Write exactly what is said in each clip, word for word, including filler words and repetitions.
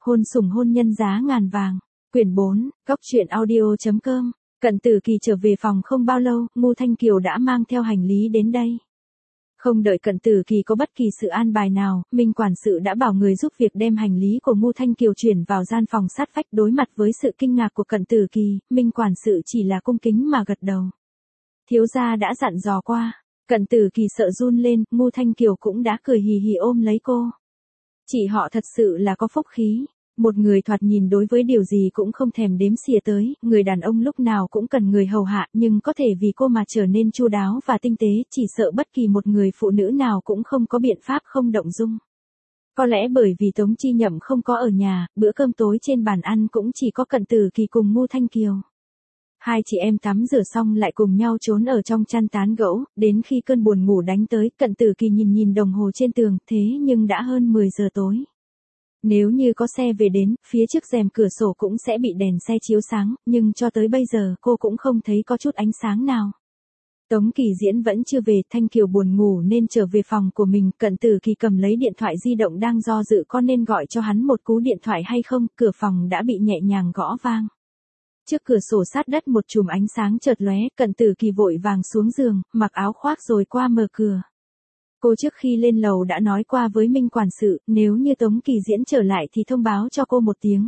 Hôn sủng hôn nhân giá ngàn vàng. Quyển bốn, góc truyện audio.com. Cận Tử Kỳ trở về phòng không bao lâu, Ngô Thanh Kiều đã mang theo hành lý đến đây. Không đợi Cận Tử Kỳ có bất kỳ sự an bài nào, Minh quản sự đã bảo người giúp việc đem hành lý của Ngô Thanh Kiều chuyển vào gian phòng sát vách. Đối mặt với sự kinh ngạc của Cận Tử Kỳ, Minh quản sự chỉ là cung kính mà gật đầu. Thiếu gia đã dặn dò qua. Cận Tử Kỳ sợ run lên, Ngô Thanh Kiều cũng đã cười hì hì ôm lấy cô. Chị họ thật sự là có phúc khí. Một người thoạt nhìn đối với điều gì cũng không thèm đếm xỉa tới, người đàn ông lúc nào cũng cần người hầu hạ, nhưng có thể vì cô mà trở nên chu đáo và tinh tế, chỉ sợ bất kỳ một người phụ nữ nào cũng không có biện pháp không động dung. Có lẽ bởi vì Tống Chi Nhậm không có ở nhà, bữa cơm tối trên bàn ăn cũng chỉ có Cận Tử Kỳ cùng Ngô Thanh Kiều. Hai chị em tắm rửa xong lại cùng nhau trốn ở trong chăn tán gẫu, đến khi cơn buồn ngủ đánh tới, Cận Tử Kỳ nhìn nhìn đồng hồ trên tường, thế nhưng đã hơn mười giờ tối. Nếu như có xe về đến, phía trước rèm cửa sổ cũng sẽ bị đèn xe chiếu sáng, nhưng cho tới bây giờ cô cũng không thấy có chút ánh sáng nào. Tống Kỳ Diễn vẫn chưa về, Thanh Kiều buồn ngủ nên trở về phòng của mình, Cận Tử Kỳ cầm lấy điện thoại di động đang do dự có nên gọi cho hắn một cú điện thoại hay không, cửa phòng đã bị nhẹ nhàng gõ vang. Trước cửa sổ sát đất một chùm ánh sáng chợt lóe, Cận Tử Kỳ vội vàng xuống giường, mặc áo khoác rồi qua mở cửa. Cô trước khi lên lầu đã nói qua với Minh quản sự, nếu như Tống Kỳ Diễn trở lại thì thông báo cho cô một tiếng.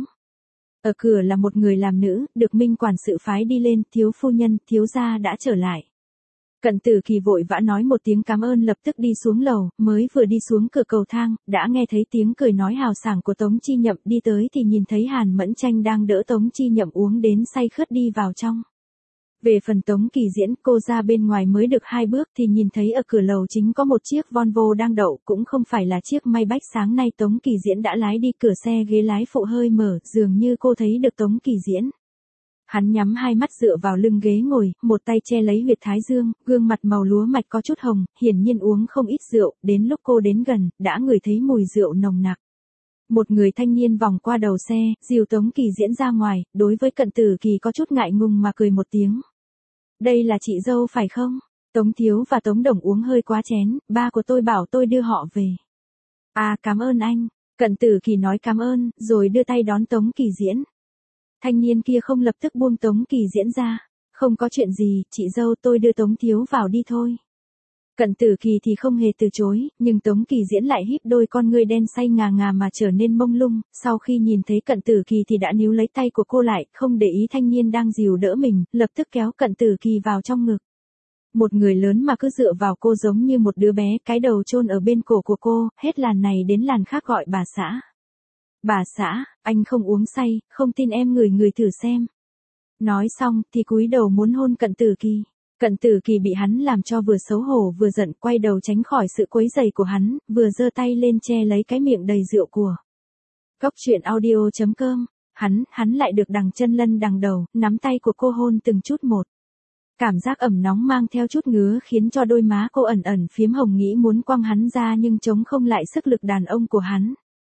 Ở cửa là một người làm nữ, được Minh quản sự phái đi lên, thiếu phu nhân, thiếu gia đã trở lại. Cận Tử Kỳ vội vã nói một tiếng cảm ơn lập tức đi xuống lầu, mới vừa đi xuống cửa cầu thang, đã nghe thấy tiếng cười nói hào sảng của Tống Chi Nhậm, đi tới thì nhìn thấy Hàn Mẫn Tranh đang đỡ Tống Chi Nhậm uống đến say khướt đi vào trong. Về phần Tống Kỳ Diễn, cô ra bên ngoài mới được hai bước thì nhìn thấy ở cửa lầu chính có một chiếc Volvo đang đậu, cũng không phải là chiếc Maybach sáng nay Tống Kỳ Diễn đã lái đi, cửa xe ghế lái phụ hơi mở, dường như cô thấy được Tống Kỳ Diễn. Hắn nhắm hai mắt dựa vào lưng ghế ngồi, một tay che lấy huyệt thái dương, gương mặt màu lúa mạch có chút hồng, hiển nhiên uống không ít rượu, đến lúc cô đến gần, đã ngửi thấy mùi rượu nồng nặc. Một người thanh niên vòng qua đầu xe, dìu Tống Kỳ Diễn ra ngoài, đối với Cận Tử Kỳ có chút ngại ngùng mà cười một tiếng. Đây là chị dâu phải không? Tống Thiếu và Tống Đồng uống hơi quá chén, ba của tôi bảo tôi đưa họ về. À cảm ơn anh. Cận Tử Kỳ nói cảm ơn, rồi đưa tay đón Tống Kỳ Diễn. Thanh niên kia không lập tức buông Tống Kỳ Diễn ra. Không có chuyện gì, chị dâu tôi đưa Tống Thiếu vào đi thôi. Cận Tử Kỳ thì không hề từ chối, nhưng Tống Kỳ Diễn lại híp đôi con ngươi đen say ngà ngà mà trở nên mông lung, sau khi nhìn thấy Cận Tử Kỳ thì đã níu lấy tay của cô lại, không để ý thanh niên đang dìu đỡ mình, lập tức kéo Cận Tử Kỳ vào trong ngực. Một người lớn mà cứ dựa vào cô giống như một đứa bé, cái đầu chôn ở bên cổ của cô, hết làn này đến làn khác gọi bà xã. Bà xã, anh không uống say, không tin em ngửi ngửi thử xem. Nói xong thì cúi đầu muốn hôn Cận Tử Kỳ. Cận Tử Kỳ bị hắn làm cho vừa xấu hổ vừa giận, quay đầu tránh khỏi sự quấy rầy của hắn, vừa giơ tay lên che lấy cái miệng đầy rượu của. Góc truyện audio.com. Hắn, hắn lại được đằng chân lân đằng đầu, nắm tay của cô hôn từng chút một. Cảm giác ẩm nóng mang theo chút ngứa khiến cho đôi má cô ẩn ẩn phiếm hồng, nghĩ muốn quăng hắn ra nhưng chống không lại sức lực đàn ông của hắn.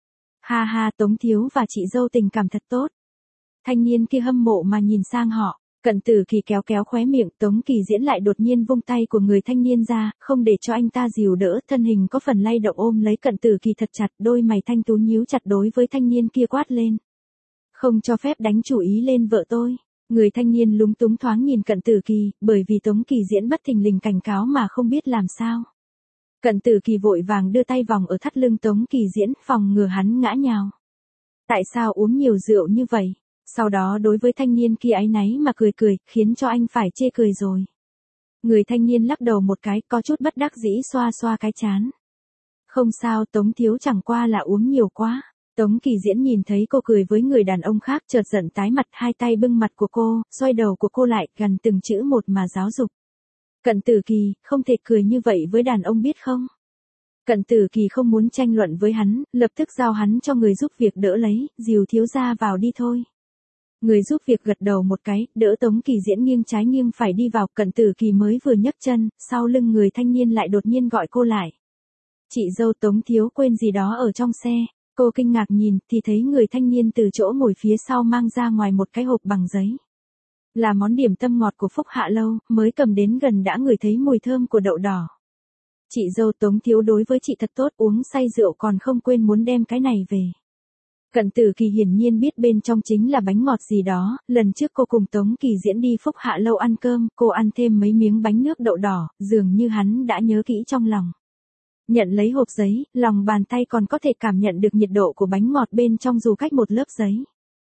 Ha ha, Tống Thiếu và chị dâu tình cảm thật tốt. Thanh niên kia hâm mộ mà nhìn sang họ. Cận Tử Kỳ kéo kéo khóe miệng, Tống Kỳ Diễn lại đột nhiên vung tay của người thanh niên ra, không để cho anh ta dìu đỡ, thân hình có phần lay động ôm lấy Cận Tử Kỳ thật chặt, đôi mày thanh tú nhíu chặt đối với thanh niên kia quát lên. Không cho phép đánh chủ ý lên vợ tôi. Người thanh niên lúng túng thoáng nhìn Cận Tử Kỳ, bởi vì Tống Kỳ Diễn bất thình lình cảnh cáo mà không biết làm sao. Cận Tử Kỳ vội vàng đưa tay vòng ở thắt lưng Tống Kỳ Diễn, phòng ngừa hắn ngã nhào. Tại sao uống nhiều rượu như vậy? Sau đó đối với thanh niên kia áy náy mà cười cười, khiến cho anh phải chê cười rồi. Người thanh niên lắc đầu một cái, có chút bất đắc dĩ xoa xoa cái trán. Không sao, Tống Thiếu chẳng qua là uống nhiều quá. Tống Kỳ Diễn nhìn thấy cô cười với người đàn ông khác chợt giận tái mặt, hai tay bưng mặt của cô, xoay đầu của cô lại, gần từng chữ một mà giáo dục. Cận Tử Kỳ, không thể cười như vậy với đàn ông biết không? Cận Tử Kỳ không muốn tranh luận với hắn, lập tức giao hắn cho người giúp việc đỡ lấy, dìu thiếu gia vào đi thôi. Người giúp việc gật đầu một cái, đỡ Tống Kỳ Diễn nghiêng trái nghiêng phải đi vào, Cận Tử Kỳ mới vừa nhấc chân, sau lưng người thanh niên lại đột nhiên gọi cô lại. Chị dâu Tống Thiếu quên gì đó ở trong xe. Cô kinh ngạc nhìn, thì thấy người thanh niên từ chỗ ngồi phía sau mang ra ngoài một cái hộp bằng giấy. Là món điểm tâm ngọt của Phúc Hạ Lâu, mới cầm đến gần đã ngửi thấy mùi thơm của đậu đỏ. Chị dâu Tống Thiếu đối với chị thật tốt, uống say rượu còn không quên muốn đem cái này về. Cận Tử Kỳ hiển nhiên biết bên trong chính là bánh ngọt gì đó, lần trước cô cùng Tống Kỳ Diễn đi Phúc Hạ Lâu ăn cơm, cô ăn thêm mấy miếng bánh nước đậu đỏ, dường như hắn đã nhớ kỹ trong lòng. Nhận lấy hộp giấy, lòng bàn tay còn có thể cảm nhận được nhiệt độ của bánh ngọt bên trong dù cách một lớp giấy.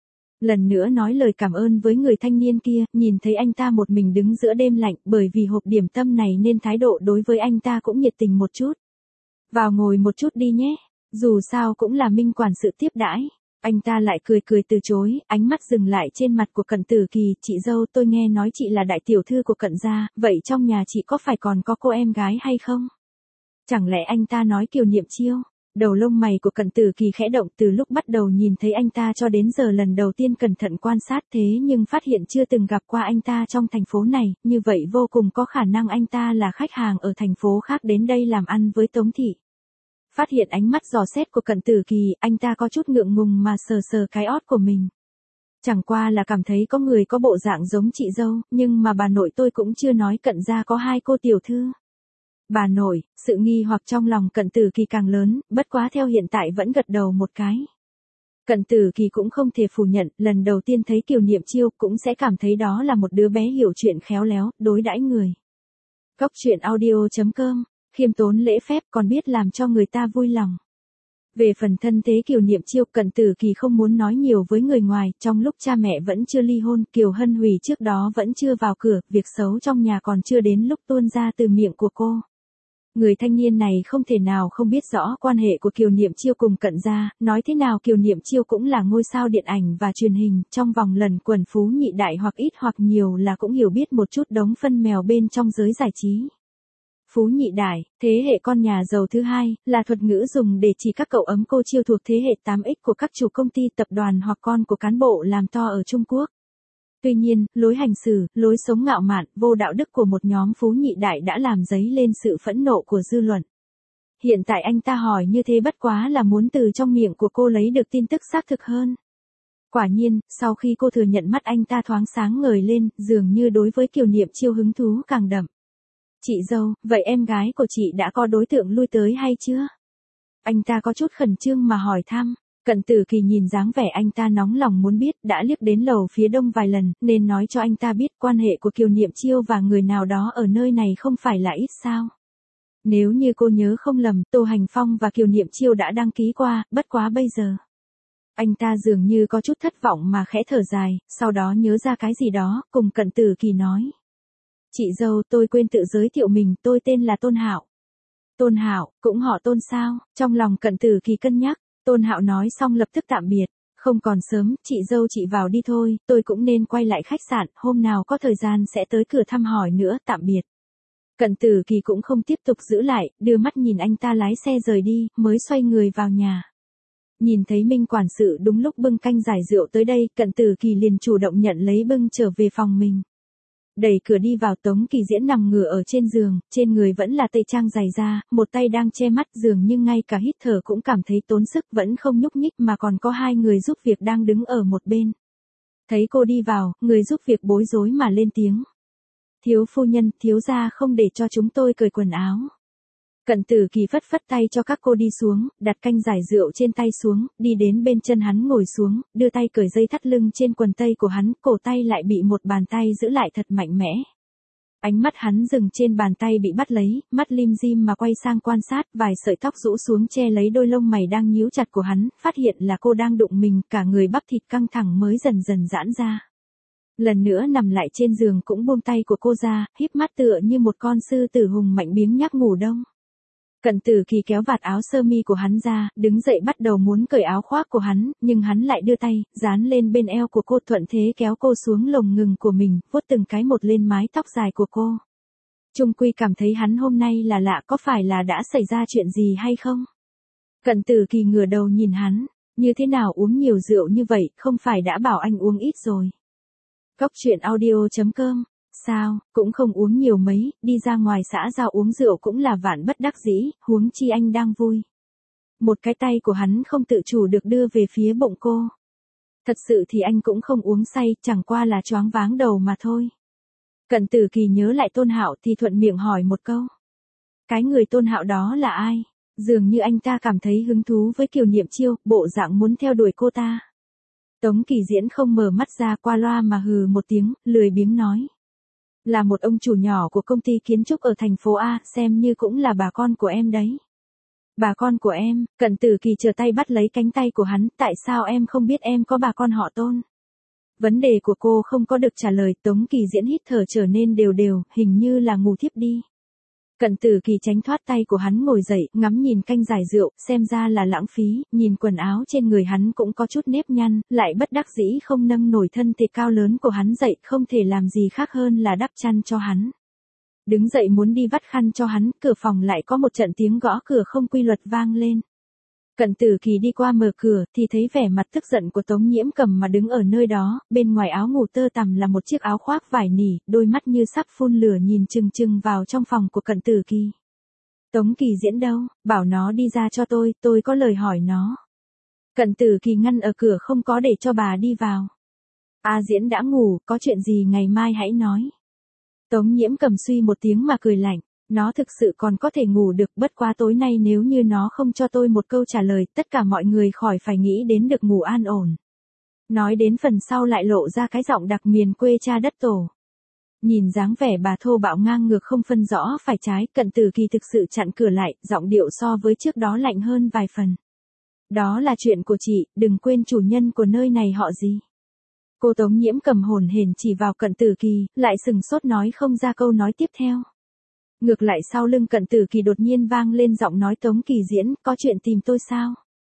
Lần nữa nói lời cảm ơn với người thanh niên kia, nhìn thấy anh ta một mình đứng giữa đêm lạnh, bởi vì hộp điểm tâm này nên thái độ đối với anh ta cũng nhiệt tình một chút. Vào ngồi một chút đi nhé, dù sao cũng là Minh quản sự tiếp đãi. Anh ta lại cười cười từ chối, ánh mắt dừng lại trên mặt của Cận Tử Kỳ, chị dâu tôi nghe nói chị là đại tiểu thư của Cận gia, vậy trong nhà chị có phải còn có cô em gái hay không? Chẳng lẽ anh ta nói Kiều Niệm Chiêu? Đầu lông mày của Cận Tử Kỳ khẽ động, từ lúc bắt đầu nhìn thấy anh ta cho đến giờ lần đầu tiên cẩn thận quan sát thế nhưng phát hiện chưa từng gặp qua anh ta trong thành phố này, như vậy vô cùng có khả năng anh ta là khách hàng ở thành phố khác đến đây làm ăn với Tống thị. Phát hiện ánh mắt dò xét của Cận Tử Kỳ, anh ta có chút ngượng ngùng mà sờ sờ cái ót của mình. Chẳng qua là cảm thấy có người có bộ dạng giống chị dâu, nhưng mà bà nội tôi cũng chưa nói Cận gia có hai cô tiểu thư. Bà nội, sự nghi hoặc trong lòng Cận Tử Kỳ càng lớn, bất quá theo hiện tại vẫn gật đầu một cái. Cận Tử Kỳ cũng không thể phủ nhận, lần đầu tiên thấy Kiều Niệm Chiêu cũng sẽ cảm thấy đó là một đứa bé hiểu chuyện khéo léo, đối đãi người. Góc truyện audio chấm com, khiêm tốn lễ phép còn biết làm cho người ta vui lòng. Về phần thân thế Kiều Niệm Chiêu, Cận Tử Kỳ không muốn nói nhiều với người ngoài, trong lúc cha mẹ vẫn chưa ly hôn, Kiều Hân Hủy trước đó vẫn chưa vào cửa, việc xấu trong nhà còn chưa đến lúc tuôn ra từ miệng của cô. Người thanh niên này không thể nào không biết rõ quan hệ của Kiều Niệm Chiêu cùng Cận gia, nói thế nào Kiều Niệm Chiêu cũng là ngôi sao điện ảnh và truyền hình, trong vòng lần quần phú nhị đại hoặc ít hoặc nhiều là cũng hiểu biết một chút đống phân mèo bên trong giới giải trí. Phú nhị đại, thế hệ con nhà giàu thứ hai, là thuật ngữ dùng để chỉ các cậu ấm cô Chiêu thuộc thế hệ tám x của các chủ công ty tập đoàn hoặc con của cán bộ làm to ở Trung Quốc. Tuy nhiên, lối hành xử, lối sống ngạo mạn, vô đạo đức của một nhóm phú nhị đại đã làm dấy lên sự phẫn nộ của dư luận. Hiện tại anh ta hỏi như thế bất quá là muốn từ trong miệng của cô lấy được tin tức xác thực hơn. Quả nhiên, sau khi cô thừa nhận mắt anh ta thoáng sáng ngời lên, dường như đối với Kiều Niệm Chiêu hứng thú càng đậm. Chị dâu, vậy em gái của chị đã có đối tượng lui tới hay chưa? Anh ta có chút khẩn trương mà hỏi thăm. Cận Tử Kỳ nhìn dáng vẻ anh ta nóng lòng muốn biết, đã liếc đến lầu phía đông vài lần, nên nói cho anh ta biết quan hệ của Kiều Niệm Chiêu và người nào đó ở nơi này không phải là ít sao. Nếu như cô nhớ không lầm, Tô Hành Phong và Kiều Niệm Chiêu đã đăng ký qua, bất quá bây giờ. Anh ta dường như có chút thất vọng mà khẽ thở dài, sau đó nhớ ra cái gì đó, cùng Cận Tử Kỳ nói. Chị dâu, tôi quên tự giới thiệu mình, tôi tên là Tôn Hạo. Tôn Hạo, cũng họ Tôn sao? Trong lòng Cận Tử Kỳ cân nhắc. Tôn Hạo nói xong lập tức tạm biệt, không còn sớm, chị dâu chị vào đi thôi, tôi cũng nên quay lại khách sạn, hôm nào có thời gian sẽ tới cửa thăm hỏi nữa, tạm biệt. Cận Tử Kỳ cũng không tiếp tục giữ lại, đưa mắt nhìn anh ta lái xe rời đi, mới xoay người vào nhà. Nhìn thấy Minh quản sự đúng lúc bưng canh giải rượu tới đây, Cận Tử Kỳ liền chủ động nhận lấy bưng trở về phòng mình. Đẩy cửa đi vào, Tống Kỳ Diễn nằm ngửa ở trên giường, trên người vẫn là tây trang dày da, một tay đang che mắt, dường như ngay cả hít thở cũng cảm thấy tốn sức, vẫn không nhúc nhích mà còn có hai người giúp việc đang đứng ở một bên. Thấy cô đi vào, người giúp việc bối rối mà lên tiếng. Thiếu phu nhân, thiếu gia không để cho chúng tôi cởi quần áo. Cận Tử Kỳ phất phất tay cho các cô đi xuống, đặt canh giải rượu trên tay xuống, đi đến bên chân hắn ngồi xuống, đưa tay cởi dây thắt lưng trên quần tây của hắn, cổ tay lại bị một bàn tay giữ lại thật mạnh mẽ. Ánh mắt hắn dừng trên bàn tay bị bắt lấy, mắt lim dim mà quay sang quan sát, vài sợi tóc rũ xuống che lấy đôi lông mày đang nhíu chặt của hắn, phát hiện là cô đang đụng mình, cả người bắp thịt căng thẳng mới dần dần giãn ra. Lần nữa nằm lại trên giường cũng buông tay của cô ra, híp mắt tựa như một con sư tử hùng mạnh biếng nhác ngủ đông. Cận Tử Kỳ kéo vạt áo sơ mi của hắn ra, đứng dậy bắt đầu muốn cởi áo khoác của hắn, nhưng hắn lại đưa tay, dán lên bên eo của cô, thuận thế kéo cô xuống lồng ngực của mình, vuốt từng cái một lên mái tóc dài của cô. Trung quy cảm thấy hắn hôm nay là lạ, có phải là đã xảy ra chuyện gì hay không? Cận Tử Kỳ ngửa đầu nhìn hắn, như thế nào uống nhiều rượu như vậy, không phải đã bảo anh uống ít rồi. Góc truyện audio chấm com. Sao, cũng không uống nhiều mấy, đi ra ngoài xã giao uống rượu cũng là vạn bất đắc dĩ, huống chi anh đang vui. Một cái tay của hắn không tự chủ được đưa về phía bụng cô. Thật sự thì anh cũng không uống say, chẳng qua là choáng váng đầu mà thôi. Cận Tử Kỳ nhớ lại Tôn Hạo thì thuận miệng hỏi một câu. Cái người Tôn Hạo đó là ai? Dường như anh ta cảm thấy hứng thú với Kiều Niệm Chiêu, bộ dạng muốn theo đuổi cô ta. Tống Kỳ Diễn không mở mắt ra, qua loa mà hừ một tiếng, lười biếng nói. Là một ông chủ nhỏ của công ty kiến trúc ở thành phố A, xem như cũng là bà con của em đấy. Bà con của em? Cận Tử Kỳ trở tay bắt lấy cánh tay của hắn, tại sao em không biết em có bà con họ Tôn? Vấn đề của cô không có được trả lời, Tống Kỳ Diễn hít thở trở nên đều đều, hình như là ngủ thiếp đi. Cận Tử Kỳ tránh thoát tay của hắn ngồi dậy, ngắm nhìn canh giải rượu, xem ra là lãng phí, nhìn quần áo trên người hắn cũng có chút nếp nhăn, lại bất đắc dĩ không nâng nổi thân thể cao lớn của hắn dậy, không thể làm gì khác hơn là đắp chăn cho hắn. Đứng dậy muốn đi vắt khăn cho hắn, cửa phòng lại có một trận tiếng gõ cửa không quy luật vang lên. Cận Tử Kỳ đi qua mở cửa, thì thấy vẻ mặt tức giận của Tống Nhiễm Cầm mà đứng ở nơi đó, bên ngoài áo ngủ tơ tằm là một chiếc áo khoác vải nỉ, đôi mắt như sắp phun lửa nhìn chừng chừng vào trong phòng của Cận Tử Kỳ. Tống Kỳ Diễn đâu, bảo nó đi ra cho tôi, tôi có lời hỏi nó. Cận Tử Kỳ ngăn ở cửa không có để cho bà đi vào. A Diễn đã ngủ, có chuyện gì ngày mai hãy nói. Tống Nhiễm Cầm suy một tiếng mà cười lạnh. Nó thực sự còn có thể ngủ được, bất quá tối nay nếu như nó không cho tôi một câu trả lời, tất cả mọi người khỏi phải nghĩ đến được ngủ an ổn. Nói đến phần sau lại lộ ra cái giọng đặc miền quê cha đất tổ. Nhìn dáng vẻ bà thô bạo ngang ngược không phân rõ phải trái, Cận Tử Kỳ thực sự chặn cửa lại, giọng điệu so với trước đó lạnh hơn vài phần. Đó là chuyện của chị, đừng quên chủ nhân của nơi này họ gì. Cô Tống Nhiễm Cầm hồn hển chỉ vào Cận Tử Kỳ, lại sừng sốt nói không ra câu nói tiếp theo. Ngược lại sau lưng Cận Tử Kỳ đột nhiên vang lên giọng nói Tống Kỳ Diễn, có chuyện tìm tôi sao?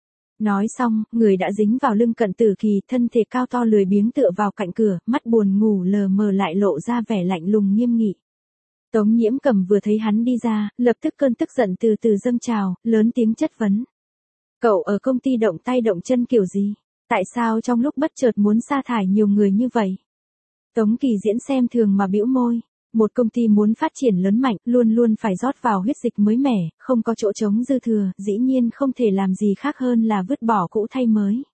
Nói xong, người đã dính vào lưng Cận Tử Kỳ, thân thể cao to lười biếng tựa vào cạnh cửa, mắt buồn ngủ lờ mờ lại lộ ra vẻ lạnh lùng nghiêm nghị. Tống Nhiễm Cầm vừa thấy hắn đi ra, lập tức cơn tức giận từ từ dâng trào, lớn tiếng chất vấn. Cậu ở công ty động tay động chân kiểu gì? Tại sao trong lúc bất chợt muốn sa thải nhiều người như vậy? Tống Kỳ Diễn xem thường mà bĩu môi. Một công ty muốn phát triển lớn mạnh, luôn luôn phải rót vào huyết dịch mới mẻ, không có chỗ trống dư thừa, dĩ nhiên không thể làm gì khác hơn là vứt bỏ cũ thay mới.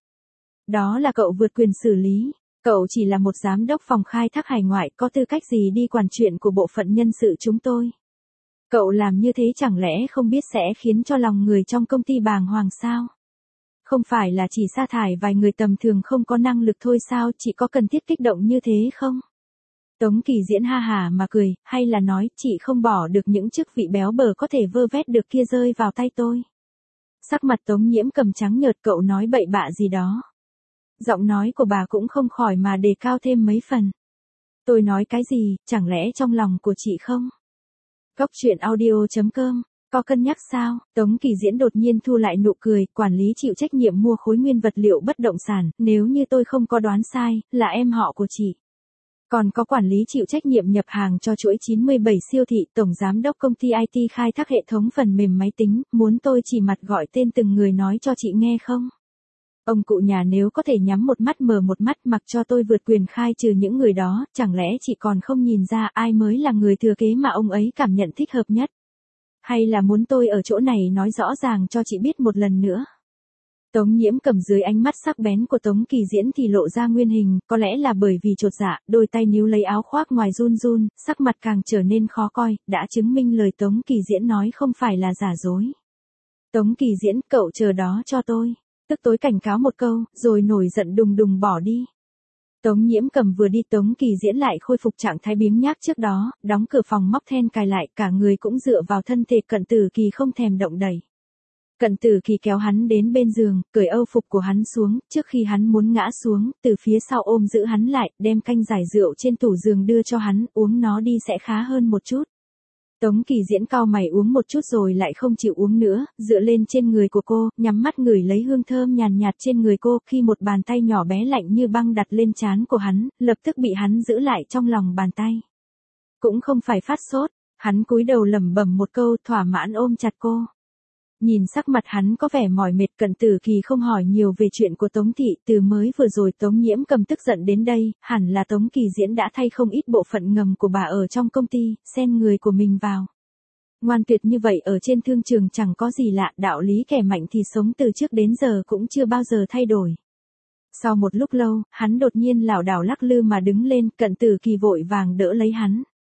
Đó là cậu vượt quyền xử lý. Cậu chỉ là một giám đốc phòng khai thác hải ngoại, có tư cách gì đi quản chuyện của bộ phận nhân sự chúng tôi. Cậu làm như thế chẳng lẽ không biết sẽ khiến cho lòng người trong công ty bàng hoàng sao? Không phải là chỉ sa thải vài người tầm thường không có năng lực thôi sao, chỉ có cần thiết kích động như thế không? Tống Kỳ Diễn ha hà mà cười, hay là nói chị không bỏ được những chức vị béo bở có thể vơ vét được kia rơi vào tay tôi. Sắc mặt Tống Nhiễm Cầm trắng nhợt, cậu nói bậy bạ gì đó. Giọng nói của bà cũng không khỏi mà đề cao thêm mấy phần. Tôi nói cái gì, chẳng lẽ trong lòng của chị không? Góc truyện audio chấm com, có cân nhắc sao? Tống Kỳ Diễn đột nhiên thu lại nụ cười, quản lý chịu trách nhiệm mua khối nguyên vật liệu bất động sản, nếu như tôi không có đoán sai, là em họ của chị. Còn có quản lý chịu trách nhiệm nhập hàng cho chuỗi chín mươi bảy siêu thị, tổng giám đốc công ty i tê khai thác hệ thống phần mềm máy tính, muốn tôi chỉ mặt gọi tên từng người nói cho chị nghe không? Ông cụ nhà nếu có thể nhắm một mắt mở một mắt mặc cho tôi vượt quyền khai trừ những người đó, chẳng lẽ chị còn không nhìn ra ai mới là người thừa kế mà ông ấy cảm nhận thích hợp nhất? Hay là muốn tôi ở chỗ này nói rõ ràng cho chị biết một lần nữa? Tống Nhiễm Cầm dưới ánh mắt sắc bén của Tống Kỳ Diễn thì lộ ra nguyên hình, có lẽ là bởi vì chột dạ, đôi tay níu lấy áo khoác ngoài run run, sắc mặt càng trở nên khó coi, đã chứng minh lời Tống Kỳ Diễn nói không phải là giả dối. Tống Kỳ Diễn, cậu chờ đó cho tôi. Tức tối cảnh cáo một câu, rồi nổi giận đùng đùng bỏ đi. Tống Nhiễm Cầm vừa đi Tống Kỳ Diễn lại khôi phục trạng thái biếng nhác trước đó, đóng cửa phòng móc then cài lại, cả người cũng dựa vào thân thể Cận Tử Kỳ không thèm động đậy. Cận Tử Kỳ kéo hắn đến bên giường, cởi âu phục của hắn xuống, trước khi hắn muốn ngã xuống, từ phía sau ôm giữ hắn lại, đem canh giải rượu trên tủ giường đưa cho hắn, uống nó đi sẽ khá hơn một chút. Tống Kỳ Diễn cau mày uống một chút rồi lại không chịu uống nữa, dựa lên trên người của cô, nhắm mắt ngửi lấy hương thơm nhàn nhạt trên người cô, khi một bàn tay nhỏ bé lạnh như băng đặt lên trán của hắn, lập tức bị hắn giữ lại trong lòng bàn tay. Cũng không phải phát sốt, hắn cúi đầu lẩm bẩm một câu, thỏa mãn ôm chặt cô. Nhìn sắc mặt hắn có vẻ mỏi mệt, Cận Tử Kỳ không hỏi nhiều về chuyện của Tống Thị, từ mới vừa rồi Tống Nhiễm Cầm tức giận đến đây, hẳn là Tống Kỳ Diễn đã thay không ít bộ phận ngầm của bà ở trong công ty, xen người của mình vào. Ngoan tuyệt như vậy ở trên thương trường chẳng có gì lạ, đạo lý kẻ mạnh thì sống từ trước đến giờ cũng chưa bao giờ thay đổi. Sau một lúc lâu, hắn đột nhiên lảo đảo lắc lư mà đứng lên, Cận Tử Kỳ vội vàng đỡ lấy hắn.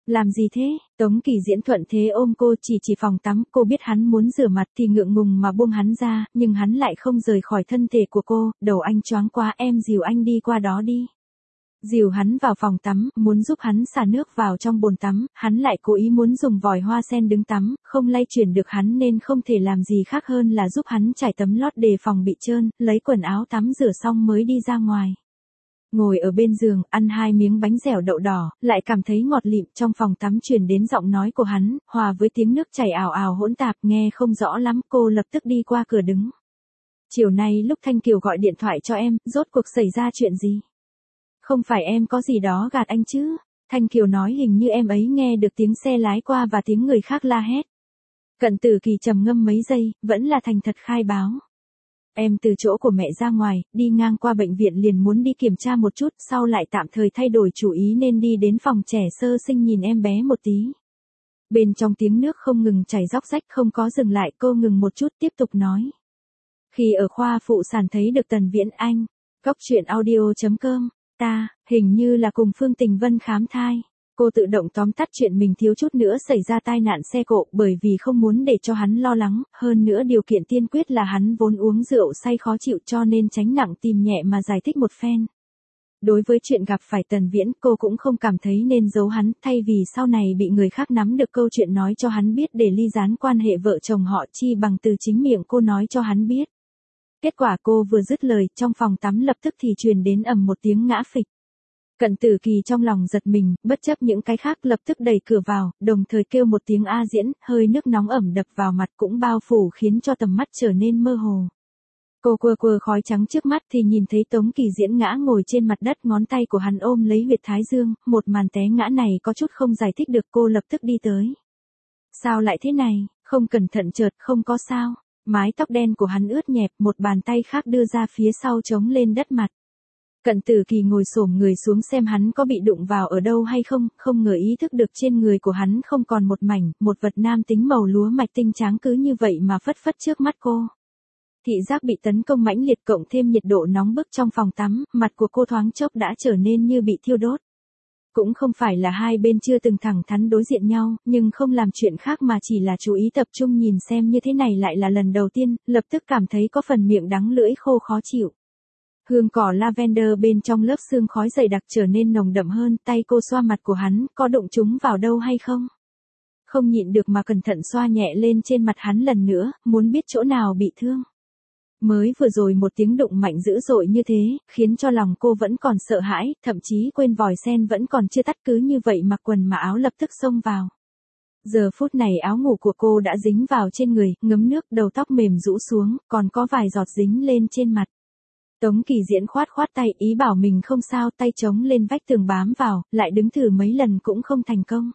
Làm gì thế? Tống Kỳ Diễn thuận thế ôm cô chỉ chỉ phòng tắm, cô biết hắn muốn rửa mặt thì ngượng ngùng mà buông hắn ra, nhưng hắn lại không rời khỏi thân thể của cô, đầu anh choáng quá, em dìu anh đi qua đó đi. Dìu hắn vào phòng tắm, muốn giúp hắn xả nước vào trong bồn tắm, hắn lại cố ý muốn dùng vòi hoa sen đứng tắm, không lay chuyển được hắn nên không thể làm gì khác hơn là giúp hắn trải tấm lót đề phòng bị trơn, lấy quần áo tắm rửa xong mới đi ra ngoài. Ngồi ở bên giường, ăn hai miếng bánh dẻo đậu đỏ, lại cảm thấy ngọt lịm, trong phòng tắm truyền đến giọng nói của hắn, hòa với tiếng nước chảy ào ào hỗn tạp, nghe không rõ lắm, cô lập tức đi qua cửa đứng. Chiều nay lúc Thanh Kiều gọi điện thoại cho em, rốt cuộc xảy ra chuyện gì? Không phải em có gì đó gạt anh chứ? Thanh Kiều nói hình như em ấy nghe được tiếng xe lái qua và tiếng người khác la hét. Cận Tử Kỳ trầm ngâm mấy giây, vẫn là thành thật khai báo. Em từ chỗ của mẹ ra ngoài, đi ngang qua bệnh viện liền muốn đi kiểm tra một chút, sau lại tạm thời thay đổi chủ ý nên đi đến phòng trẻ sơ sinh nhìn em bé một tí. Bên trong tiếng nước không ngừng chảy róc rách, không có dừng lại, cô ngừng một chút tiếp tục nói. Khi ở khoa phụ sản thấy được Tần Viễn Anh, Cóc truyện audio chấm com, ta, hình như là cùng Phương Tình Vân khám thai. Cô tự động tóm tắt chuyện mình thiếu chút nữa xảy ra tai nạn xe cộ bởi vì không muốn để cho hắn lo lắng, hơn nữa điều kiện tiên quyết là hắn vốn uống rượu say khó chịu cho nên tránh nặng tìm nhẹ mà giải thích một phen. Đối với chuyện gặp phải Tần Viễn, cô cũng không cảm thấy nên giấu hắn, thay vì sau này bị người khác nắm được câu chuyện nói cho hắn biết để ly gián quan hệ vợ chồng họ, chi bằng từ chính miệng cô nói cho hắn biết. Kết quả cô vừa dứt lời, trong phòng tắm lập tức thì truyền đến ầm một tiếng ngã phịch. Cận Tử Kỳ trong lòng giật mình, bất chấp những cái khác lập tức đẩy cửa vào, đồng thời kêu một tiếng A Diễn, hơi nước nóng ẩm đập vào mặt cũng bao phủ khiến cho tầm mắt trở nên mơ hồ. Cô quơ quơ khói trắng trước mắt thì nhìn thấy Tống Kỳ Diễn ngã ngồi trên mặt đất, ngón tay của hắn ôm lấy huyệt thái dương, một màn té ngã này có chút không giải thích được, cô lập tức đi tới. Sao lại thế này, không cẩn thận chợt, không có sao, mái tóc đen của hắn ướt nhẹp, một bàn tay khác đưa ra phía sau chống lên đất mặt. Cận Tử Kỳ ngồi xổm người xuống xem hắn có bị đụng vào ở đâu hay không, không ngờ ý thức được trên người của hắn không còn một mảnh, một vật nam tính màu lúa mạch tinh trắng cứ như vậy mà phất phất trước mắt cô. Thị giác bị tấn công mãnh liệt cộng thêm nhiệt độ nóng bức trong phòng tắm, mặt của cô thoáng chốc đã trở nên như bị thiêu đốt. Cũng không phải là hai bên chưa từng thẳng thắn đối diện nhau, nhưng không làm chuyện khác mà chỉ là chú ý tập trung nhìn xem như thế này lại là lần đầu tiên, lập tức cảm thấy có phần miệng đắng lưỡi khô khó chịu. Hương cỏ lavender bên trong lớp sương khói dày đặc trở nên nồng đậm hơn, tay cô xoa mặt của hắn, có đụng chúng vào đâu hay không? Không nhịn được mà cẩn thận xoa nhẹ lên trên mặt hắn lần nữa, muốn biết chỗ nào bị thương. Mới vừa rồi một tiếng đụng mạnh dữ dội như thế, khiến cho lòng cô vẫn còn sợ hãi, thậm chí quên vòi sen vẫn còn chưa tắt, cứ như vậy mặc quần mà áo lập tức xông vào. Giờ phút này áo ngủ của cô đã dính vào trên người, ngấm nước, đầu tóc mềm rũ xuống, còn có vài giọt dính lên trên mặt. Tống Kỳ Diễn khoát khoát tay, ý bảo mình không sao, tay chống lên vách tường bám vào, lại đứng thử mấy lần cũng không thành công.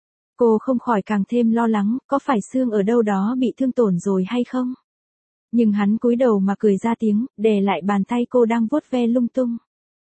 Cô không khỏi càng thêm lo lắng, có phải xương ở đâu đó bị thương tổn rồi hay không? Nhưng hắn cúi đầu mà cười ra tiếng, đè lại bàn tay cô đang vuốt ve lung tung.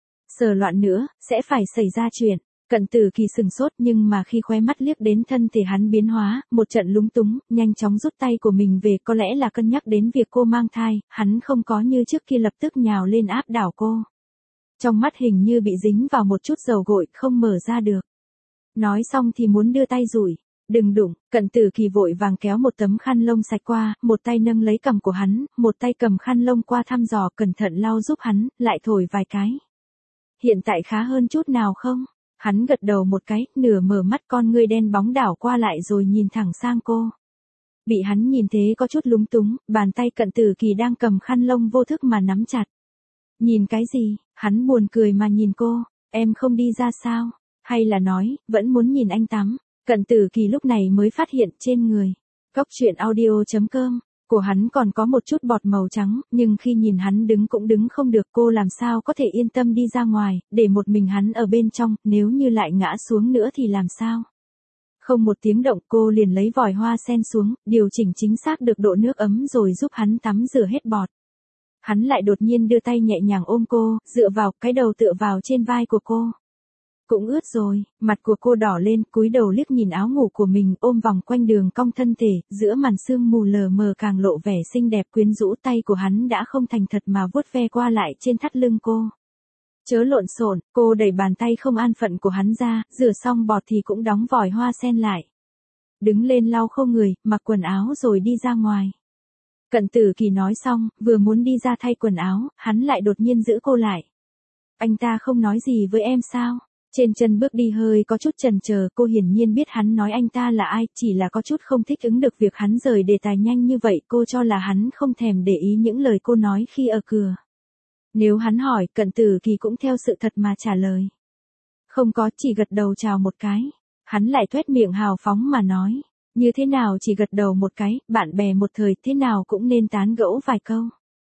Sờ loạn nữa, sẽ phải xảy ra chuyện. Cận Tử Kỳ sừng sốt nhưng mà khi khóe mắt liếc đến thân thể hắn biến hóa, một trận lúng túng, nhanh chóng rút tay của mình về, có lẽ là cân nhắc đến việc cô mang thai, hắn không có như trước kia lập tức nhào lên áp đảo cô. Trong mắt hình như bị dính vào một chút dầu gội, không mở ra được. Nói xong thì muốn đưa tay rủi. Đừng đụng, Cận Tử Kỳ vội vàng kéo một tấm khăn lông sạch qua, một tay nâng lấy cằm của hắn, một tay cầm khăn lông qua thăm dò cẩn thận lau giúp hắn, lại thổi vài cái. Hiện tại khá hơn chút nào không? Hắn gật đầu một cái, nửa mở mắt, con ngươi đen bóng đảo qua lại rồi nhìn thẳng sang cô. Bị hắn nhìn thế có chút lúng túng, bàn tay Cận Tử Kỳ đang cầm khăn lông vô thức mà nắm chặt. Nhìn cái gì? Hắn buồn cười mà nhìn cô, em không đi ra sao? Hay là nói, vẫn muốn nhìn anh tắm? Cận Tử Kỳ lúc này mới phát hiện trên người. Cóc truyện audio chấm com, của hắn còn có một chút bọt màu trắng, nhưng khi nhìn hắn đứng cũng đứng không được, cô làm sao có thể yên tâm đi ra ngoài, để một mình hắn ở bên trong, nếu như lại ngã xuống nữa thì làm sao? Không một tiếng động, cô liền lấy vòi hoa sen xuống, điều chỉnh chính xác được độ nước ấm rồi giúp hắn tắm rửa hết bọt. Hắn lại đột nhiên đưa tay nhẹ nhàng ôm cô, dựa vào, cái đầu tựa vào trên vai của cô. Cũng ướt rồi, mặt của cô đỏ lên, cúi đầu liếc nhìn áo ngủ của mình, ôm vòng quanh đường cong thân thể, giữa màn sương mù lờ mờ càng lộ vẻ xinh đẹp quyến rũ, tay của hắn đã không thành thật mà vuốt ve qua lại trên thắt lưng cô. Chớ lộn xộn, cô đẩy bàn tay không an phận của hắn ra, rửa xong bọt thì cũng đóng vòi hoa sen lại. Đứng lên lau khô người, mặc quần áo rồi đi ra ngoài. Cận Tử Kỳ nói xong, vừa muốn đi ra thay quần áo, hắn lại đột nhiên giữ cô lại. Anh ta không nói gì với em sao? Trên chân bước đi hơi có chút chần chờ, cô hiển nhiên biết hắn nói anh ta là ai, chỉ là có chút không thích ứng được việc hắn rời đề tài nhanh như vậy, cô cho là hắn không thèm để ý những lời cô nói khi ở cửa. Nếu hắn hỏi, Cận Tử Kỳ cũng theo sự thật mà trả lời. Không có, chỉ gật đầu chào một cái. Hắn lại tuét miệng hào phóng mà nói, như thế nào chỉ gật đầu một cái, bạn bè một thời thế nào cũng nên tán gẫu vài câu.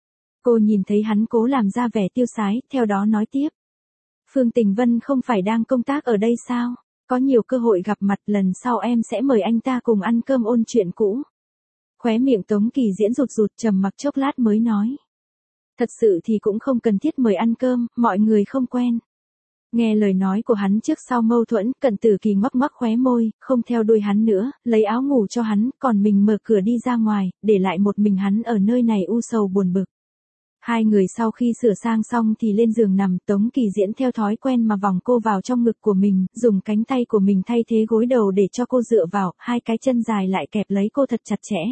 Cô nhìn thấy hắn cố làm ra vẻ tiêu sái, theo đó nói tiếp. Phương Tình Vân không phải đang công tác ở đây sao? Có nhiều cơ hội gặp mặt, lần sau em sẽ mời anh ta cùng ăn cơm ôn chuyện cũ. Khóe miệng Tống Kỳ Diễn rụt rụt, trầm mặc chốc lát mới nói. Thật sự thì cũng không cần thiết mời ăn cơm, mọi người không quen. Nghe lời nói của hắn trước sau mâu thuẫn, Cận Tử Kỳ ngoắc ngoắc khóe môi, không theo đuôi hắn nữa, lấy áo ngủ cho hắn, còn mình mở cửa đi ra ngoài, để lại một mình hắn ở nơi này u sầu buồn bực. Hai người sau khi sửa sang xong thì lên giường nằm, Tống Kỳ Diễn theo thói quen mà vòng cô vào trong ngực của mình, dùng cánh tay của mình thay thế gối đầu để cho cô dựa vào, hai cái chân dài lại kẹp lấy cô thật chặt chẽ.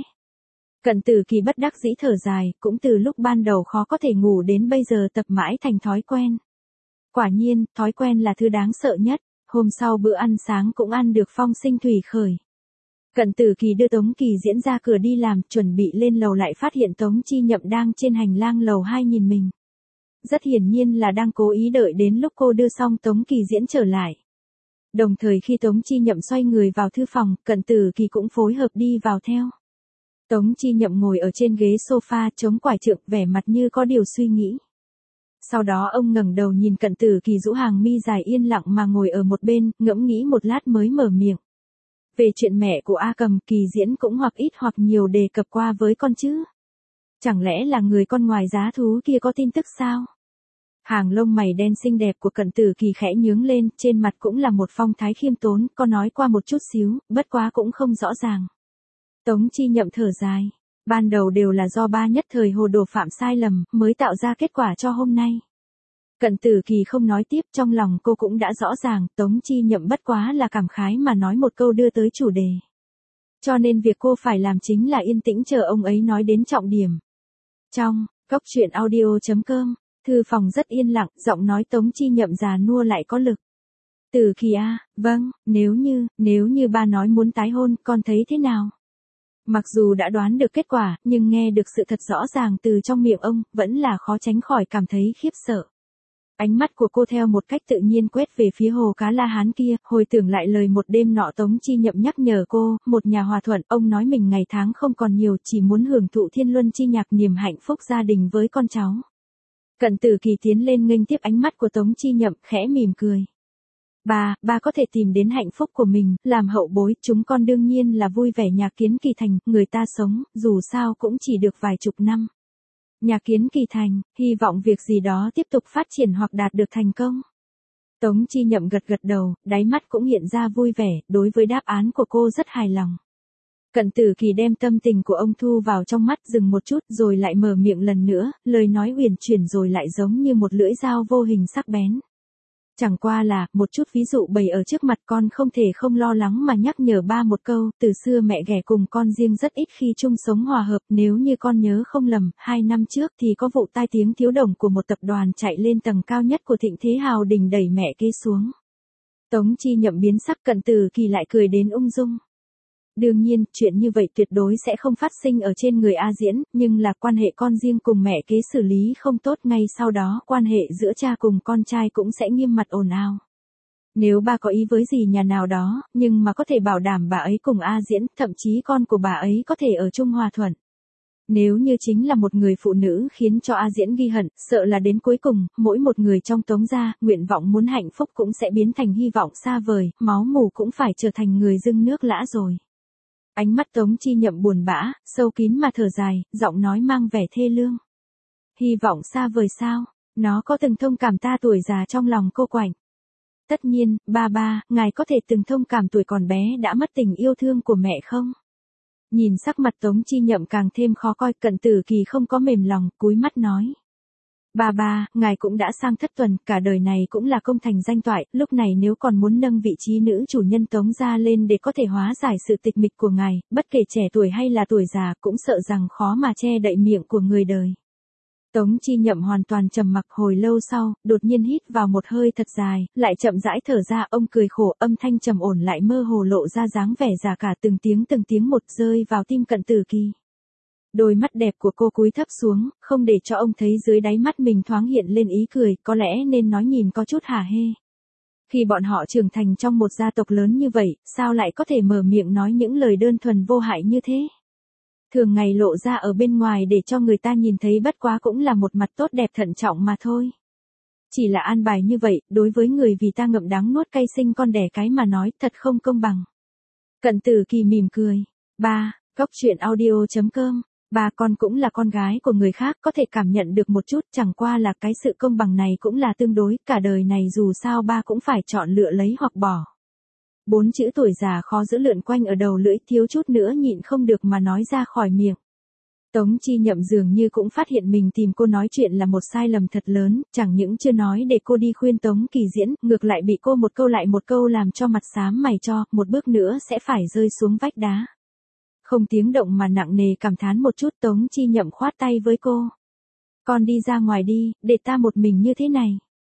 Cận Tử Kỳ bất đắc dĩ thở dài, cũng từ lúc ban đầu khó có thể ngủ đến bây giờ tập mãi thành thói quen. Quả nhiên, thói quen là thứ đáng sợ nhất, hôm sau bữa ăn sáng cũng ăn được phong sinh thủy khởi. Cận Tử Kỳ đưa Tống Kỳ Diễn ra cửa đi làm, chuẩn bị lên lầu lại phát hiện Tống Chi Nhậm đang trên hành lang lầu hai nhìn mình. Rất hiển nhiên là đang cố ý đợi đến lúc cô đưa xong Tống Kỳ Diễn trở lại. Đồng thời khi Tống Chi Nhậm xoay người vào thư phòng, Cận Tử Kỳ cũng phối hợp đi vào theo. Tống Chi Nhậm ngồi ở trên ghế sofa chống quải trượng, vẻ mặt như có điều suy nghĩ. Sau đó ông ngẩng đầu nhìn Cận Tử Kỳ rũ hàng mi dài yên lặng mà ngồi ở một bên, ngẫm nghĩ một lát mới mở miệng. Về chuyện mẹ của A Cầm, Kỳ Diễn cũng hoặc ít hoặc nhiều đề cập qua với con chứ. Chẳng lẽ là người con ngoài giá thú kia có tin tức sao? Hàng lông mày đen xinh đẹp của Cận Tử Kỳ khẽ nhướng lên, trên mặt cũng là một phong thái khiêm tốn, có nói qua một chút xíu, bất quá cũng không rõ ràng. Tống Chi Nhậm thở dài. Ban đầu đều là do ba nhất thời hồ đồ phạm sai lầm, mới tạo ra kết quả cho hôm nay. Cận Tử Kỳ không nói tiếp, trong lòng cô cũng đã rõ ràng, Tống Chi Nhậm bất quá là cảm khái mà nói một câu đưa tới chủ đề. Cho nên việc cô phải làm chính là yên tĩnh chờ ông ấy nói đến trọng điểm. Trong, góc truyện audio chấm com, thư phòng rất yên lặng, giọng nói Tống Chi Nhậm già nua lại có lực. Tử Kỳ à, vâng, nếu như, nếu như ba nói muốn tái hôn, con thấy thế nào? Mặc dù đã đoán được kết quả, nhưng nghe được sự thật rõ ràng từ trong miệng ông, vẫn là khó tránh khỏi cảm thấy khiếp sợ. Ánh mắt của cô theo một cách tự nhiên quét về phía hồ cá La Hán kia, hồi tưởng lại lời một đêm nọ Tống Chi Nhậm nhắc nhở cô, một nhà hòa thuận, ông nói mình ngày tháng không còn nhiều, chỉ muốn hưởng thụ thiên luân chi nhạc, niềm hạnh phúc gia đình với con cháu. Cận Tử Kỳ tiến lên nghênh tiếp ánh mắt của Tống Chi Nhậm, khẽ mỉm cười. Ba, ba có thể tìm đến hạnh phúc của mình, làm hậu bối, chúng con đương nhiên là vui vẻ. Nhà Kiến Kỳ Thành, người ta sống, dù sao cũng chỉ được vài chục năm. Nhà Kiến Kỳ Thành, hy vọng việc gì đó tiếp tục phát triển hoặc đạt được thành công. Tống Chi Nhậm gật gật đầu, đáy mắt cũng hiện ra vui vẻ, đối với đáp án của cô rất hài lòng. Cận Tử Kỳ đem tâm tình của ông thu vào trong mắt, dừng một chút rồi lại mở miệng lần nữa, lời nói uyển chuyển rồi lại giống như một lưỡi dao vô hình sắc bén. Chẳng qua là, một chút ví dụ bày ở trước mặt con không thể không lo lắng mà nhắc nhở ba một câu, từ xưa mẹ ghẻ cùng con riêng rất ít khi chung sống hòa hợp, nếu như con nhớ không lầm, hai năm trước thì có vụ tai tiếng thiếu đồng của một tập đoàn chạy lên tầng cao nhất của Thịnh Thế Hào Đình đẩy mẹ kế xuống. Tống Chi Nhậm biến sắc, Cận Tử Kỳ lại cười đến ung dung. Đương nhiên, chuyện như vậy tuyệt đối sẽ không phát sinh ở trên người A Diễn, nhưng là quan hệ con riêng cùng mẹ kế xử lý không tốt, ngay sau đó quan hệ giữa cha cùng con trai cũng sẽ nghiêm mặt ồn ào. Nếu ba có ý với gì nhà nào đó, nhưng mà có thể bảo đảm bà ấy cùng A Diễn, thậm chí con của bà ấy có thể ở chung hòa thuận. Nếu như chính là một người phụ nữ khiến cho A Diễn ghi hận, sợ là đến cuối cùng, mỗi một người trong Tống gia, nguyện vọng muốn hạnh phúc cũng sẽ biến thành hy vọng xa vời, máu mủ cũng phải trở thành người dưng nước lã rồi. Ánh mắt Tống Chi Nhậm buồn bã, sâu kín mà thở dài, giọng nói mang vẻ thê lương. Hy vọng xa vời sao? Nó có từng thông cảm ta tuổi già trong lòng cô quạnh. Tất nhiên, ba ba, ngài có thể từng thông cảm tuổi còn bé đã mất tình yêu thương của mẹ không? Nhìn sắc mặt Tống Chi Nhậm càng thêm khó coi, Cận Tử Kỳ không có mềm lòng, cúi mắt nói. Ba ba, ngài cũng đã sang thất tuần, cả đời này cũng là công thành danh toại, lúc này nếu còn muốn nâng vị trí nữ chủ nhân Tống gia lên để có thể hóa giải sự tịch mịch của ngài, bất kể trẻ tuổi hay là tuổi già cũng sợ rằng khó mà che đậy miệng của người đời. Tống Chi Nhậm hoàn toàn trầm mặc hồi lâu sau, đột nhiên hít vào một hơi thật dài, lại chậm rãi thở ra, ông cười khổ, âm thanh trầm ổn lại mơ hồ lộ ra dáng vẻ già cả, từng tiếng từng tiếng một rơi vào tim Cận Tử Kỳ. Đôi mắt đẹp của cô cúi thấp xuống, không để cho ông thấy dưới đáy mắt mình thoáng hiện lên ý cười, có lẽ nên nói nhìn có chút hả hê. Khi bọn họ trưởng thành trong một gia tộc lớn như vậy, sao lại có thể mở miệng nói những lời đơn thuần vô hại như thế? Thường ngày lộ ra ở bên ngoài để cho người ta nhìn thấy bất quá cũng là một mặt tốt đẹp thận trọng mà thôi. Chỉ là an bài như vậy, đối với người vì ta ngậm đắng nuốt cay sinh con đẻ cái mà nói thật không công bằng. Cận Tử Kỳ mỉm cười. Ba, Cóc truyện audio chấm com. Ba con cũng là con gái của người khác, có thể cảm nhận được một chút, chẳng qua là cái sự công bằng này cũng là tương đối, cả đời này dù sao ba cũng phải chọn lựa lấy hoặc bỏ. Bốn chữ tuổi già khó giữ lượn quanh ở đầu lưỡi, thiếu chút nữa nhịn không được mà nói ra khỏi miệng. Tống Chi Nhậm dường như cũng phát hiện mình tìm cô nói chuyện là một sai lầm thật lớn, chẳng những chưa nói để cô đi khuyên Tống Kỳ Diễn, ngược lại bị cô một câu lại một câu làm cho mặt xám mày cho, một bước nữa sẽ phải rơi xuống vách đá. Không tiếng động mà nặng nề cảm thán một chút, Tống Chi Nhậm khoát tay với cô. Con đi ra ngoài đi, để ta một mình như thế này.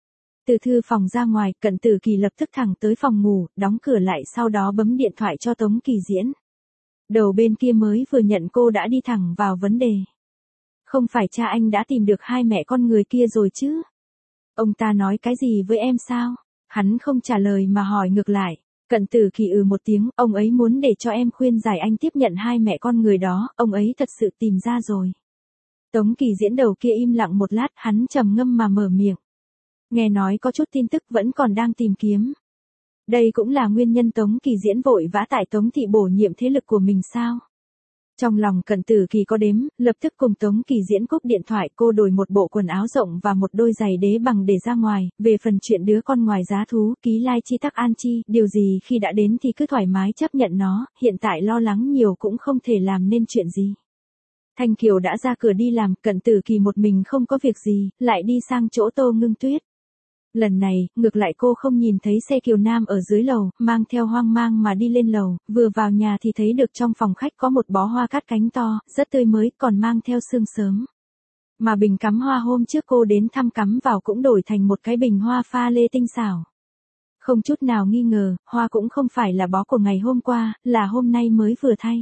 Từ thư phòng ra ngoài, Cận Tử Kỳ lập tức thẳng tới phòng ngủ, đóng cửa lại, sau đó bấm điện thoại cho Tống Kỳ Diễn. Đầu bên kia mới vừa nhận cô đã đi thẳng vào vấn đề. Không phải cha anh đã tìm được hai mẹ con người kia rồi chứ? Ông ta nói cái gì với em sao? Hắn không trả lời mà hỏi ngược lại. Cận Tử Kỳ ừ một tiếng, ông ấy muốn để cho em khuyên giải anh tiếp nhận hai mẹ con người đó, ông ấy thật sự tìm ra rồi. Tống Kỳ Diễn đầu kia im lặng một lát, hắn trầm ngâm mà mở miệng. Nghe nói có chút tin tức vẫn còn đang tìm kiếm. Đây cũng là nguyên nhân Tống Kỳ Diễn vội vã tại Tống thị bổ nhiệm thế lực của mình sao? Trong lòng Cận Tử Kỳ có đếm, lập tức cùng Tống Kỳ Diễn cúp điện thoại, cô đổi một bộ quần áo rộng và một đôi giày đế bằng để ra ngoài, về phần chuyện đứa con ngoài giá thú, ký lai chi tắc an chi, điều gì khi đã đến thì cứ thoải mái chấp nhận nó, hiện tại lo lắng nhiều cũng không thể làm nên chuyện gì. Thanh Kiều đã ra cửa đi làm, Cận Tử Kỳ một mình không có việc gì, lại đi sang chỗ Tô Ngưng Tuyết. Lần này, ngược lại cô không nhìn thấy xe Kiều Nam ở dưới lầu, mang theo hoang mang mà đi lên lầu, vừa vào nhà thì thấy được trong phòng khách có một bó hoa cát cánh to, rất tươi mới, còn mang theo sương sớm. Mà bình cắm hoa hôm trước cô đến thăm cắm vào cũng đổi thành một cái bình hoa pha lê tinh xảo. Không chút nào nghi ngờ, hoa cũng không phải là bó của ngày hôm qua, là hôm nay mới vừa thay.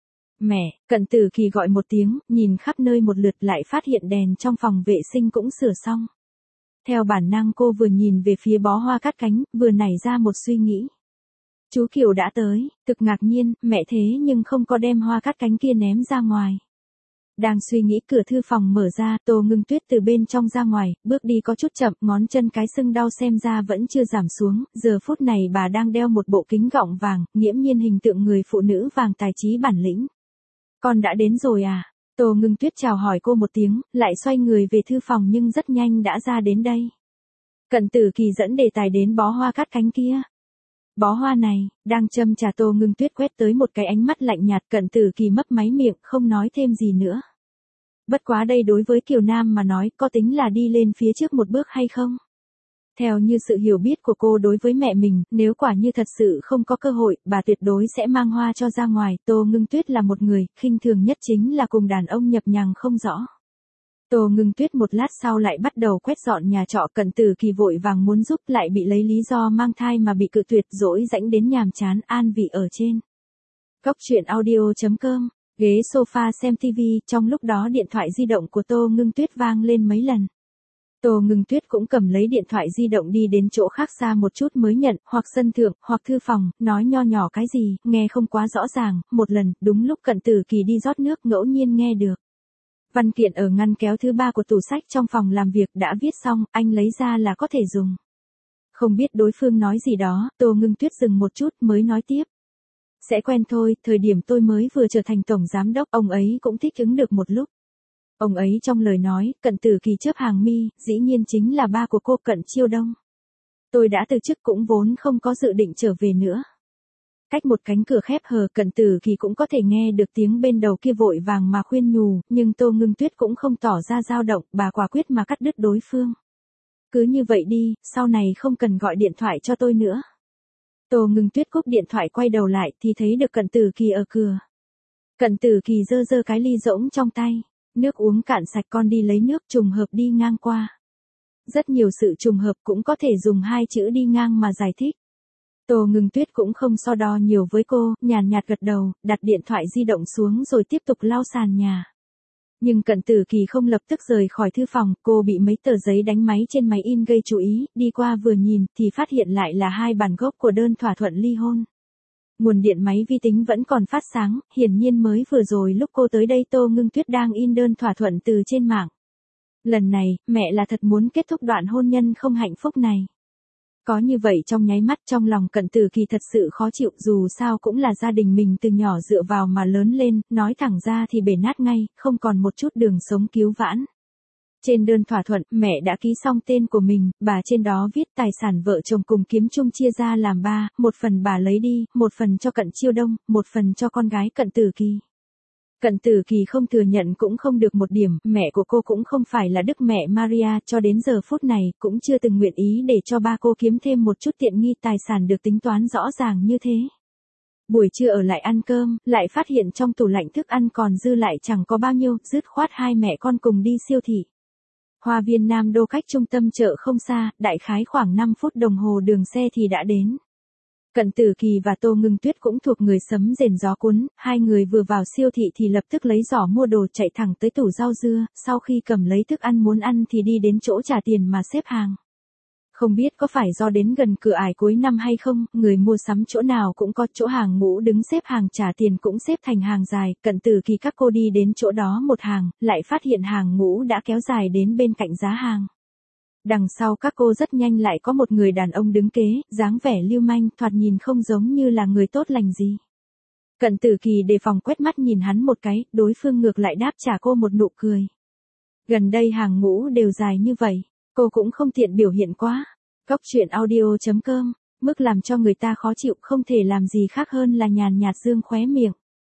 Mẹ, Cận Tử Kỳ gọi một tiếng, nhìn khắp nơi một lượt lại phát hiện đèn trong phòng vệ sinh cũng sửa xong. Theo bản năng cô vừa nhìn về phía bó hoa cát cánh, vừa nảy ra một suy nghĩ. Chú Kiều đã tới, thực ngạc nhiên, mẹ thế nhưng không có đem hoa cát cánh kia ném ra ngoài. Đang suy nghĩ, cửa thư phòng mở ra, Tô Ngưng Tuyết từ bên trong ra ngoài, bước đi có chút chậm, ngón chân cái sưng đau xem ra vẫn chưa giảm xuống, giờ phút này bà đang đeo một bộ kính gọng vàng, nghiễm nhiên hình tượng người phụ nữ vàng tài trí bản lĩnh. Con đã đến rồi à? Tô Ngưng Tuyết chào hỏi cô một tiếng, lại xoay người về thư phòng nhưng rất nhanh đã ra đến đây. Cận Tử Kỳ dẫn đề tài đến bó hoa cát cánh kia. Bó hoa này, đang châm trà, Tô Ngưng Tuyết quét tới một cái ánh mắt lạnh nhạt, Cận Tử Kỳ mấp máy miệng, không nói thêm gì nữa. Bất quá đây đối với Kiều Nam mà nói, có tính là đi lên phía trước một bước hay không? Theo như sự hiểu biết của cô đối với mẹ mình, nếu quả như thật sự không có cơ hội, bà tuyệt đối sẽ mang hoa cho ra ngoài. Tô Ngưng Tuyết là một người, khinh thường nhất chính là cùng đàn ông nhập nhằng không rõ. Tô Ngưng Tuyết một lát sau lại bắt đầu quét dọn nhà trọ, Cận Tử Kỳ vội vàng muốn giúp, lại bị lấy lý do mang thai mà bị cự tuyệt, dỗi rãnh đến nhàm chán, an vị ở trên. Cóc truyện audio chấm com, ghế sofa xem tivi, trong lúc đó điện thoại di động của Tô Ngưng Tuyết vang lên mấy lần. Tô Ngưng Tuyết cũng cầm lấy điện thoại di động đi đến chỗ khác xa một chút mới nhận, hoặc sân thượng, hoặc thư phòng, nói nho nhỏ cái gì, nghe không quá rõ ràng, một lần, đúng lúc Cận Tử Kỳ đi rót nước ngẫu nhiên nghe được. Văn kiện ở ngăn kéo thứ ba của tủ sách trong phòng làm việc đã viết xong, anh lấy ra là có thể dùng. Không biết đối phương nói gì đó, Tô Ngưng Tuyết dừng một chút mới nói tiếp. Sẽ quen thôi, thời điểm tôi mới vừa trở thành tổng giám đốc, ông ấy cũng thích ứng được một lúc. Ông ấy trong lời nói, Cận Tử Kỳ chớp hàng mi, dĩ nhiên chính là ba của cô, Cận Chiêu Đông. Tôi đã từ chức cũng vốn không có dự định trở về nữa. cách một cánh cửa khép hờ, Cận Tử Kỳ cũng có thể nghe được tiếng bên đầu kia vội vàng mà khuyên nhủ, nhưng Tô Ngưng Tuyết cũng không tỏ ra dao động, bà quả quyết mà cắt đứt đối phương. Cứ như vậy đi, sau này không cần gọi điện thoại cho tôi nữa. Tô Ngưng Tuyết cúp điện thoại quay đầu lại thì thấy được Cận Tử Kỳ ở cửa. Cận Tử Kỳ giơ giơ cái ly rỗng trong tay, nước uống cạn sạch, con đi lấy nước, trùng hợp đi ngang qua. Rất nhiều sự trùng hợp cũng có thể dùng hai chữ đi ngang mà giải thích. Tô Ngưng Tuyết cũng không so đo nhiều với cô, nhàn nhạt gật đầu, đặt điện thoại di động xuống rồi tiếp tục lau sàn nhà. Nhưng Cận Tử Kỳ không lập tức rời khỏi thư phòng, cô bị mấy tờ giấy đánh máy trên máy in gây chú ý, đi qua vừa nhìn thì phát hiện lại là hai bản gốc của đơn thỏa thuận ly hôn. Nguồn điện máy vi tính vẫn còn phát sáng, hiển nhiên mới vừa rồi lúc cô tới đây Tô Ngưng Tuyết đang in đơn thỏa thuận từ trên mạng. Lần này, mẹ là thật muốn kết thúc đoạn hôn nhân không hạnh phúc này. Có như vậy trong nháy mắt trong lòng Cận Tử Kỳ thật sự khó chịu, dù sao cũng là gia đình mình từ nhỏ dựa vào mà lớn lên, nói thẳng ra thì bể nát ngay, không còn một chút đường sống cứu vãn. Trên đơn thỏa thuận, mẹ đã ký xong tên của mình, bà trên đó viết tài sản vợ chồng cùng kiếm chung chia ra làm ba, một phần bà lấy đi, một phần cho Cận Chiêu Đông, một phần cho con gái Cận Tử Kỳ. Cận Tử Kỳ không thừa nhận cũng không được một điểm, mẹ của cô cũng không phải là Đức Mẹ Maria, cho đến giờ phút này cũng chưa từng nguyện ý để cho ba cô kiếm thêm một chút tiện nghi, tài sản được tính toán rõ ràng như thế. Buổi trưa ở lại ăn cơm, lại phát hiện trong tủ lạnh thức ăn còn dư lại chẳng có bao nhiêu, dứt khoát hai mẹ con cùng đi siêu thị. Hoa viên Nam Đô cách trung tâm chợ không xa, đại khái khoảng năm phút đồng hồ đường xe thì đã đến. Cận Tử Kỳ và Tô Ngưng Tuyết cũng thuộc người sấm rền gió cuốn, hai người vừa vào siêu thị thì lập tức lấy giỏ mua đồ chạy thẳng tới tủ rau dưa, sau khi cầm lấy thức ăn muốn ăn thì đi đến chỗ trả tiền mà xếp hàng. Không biết có phải do đến gần cửa ải cuối năm hay không, người mua sắm chỗ nào cũng có, chỗ hàng ngũ đứng xếp hàng trả tiền cũng xếp thành hàng dài, Cận Tử Kỳ các cô đi đến chỗ đó một hàng, lại phát hiện hàng ngũ đã kéo dài đến bên cạnh giá hàng. Đằng sau các cô rất nhanh lại có một người đàn ông đứng kế, dáng vẻ lưu manh, thoạt nhìn không giống như là người tốt lành gì. Cận Tử Kỳ đề phòng quét mắt nhìn hắn một cái, đối phương ngược lại đáp trả cô một nụ cười. Gần đây hàng ngũ đều dài như vậy, cô cũng không tiện biểu hiện quá. Góc truyện audio chấm com, mức làm cho người ta khó chịu không thể làm gì khác hơn là nhàn nhạt dương khóe miệng.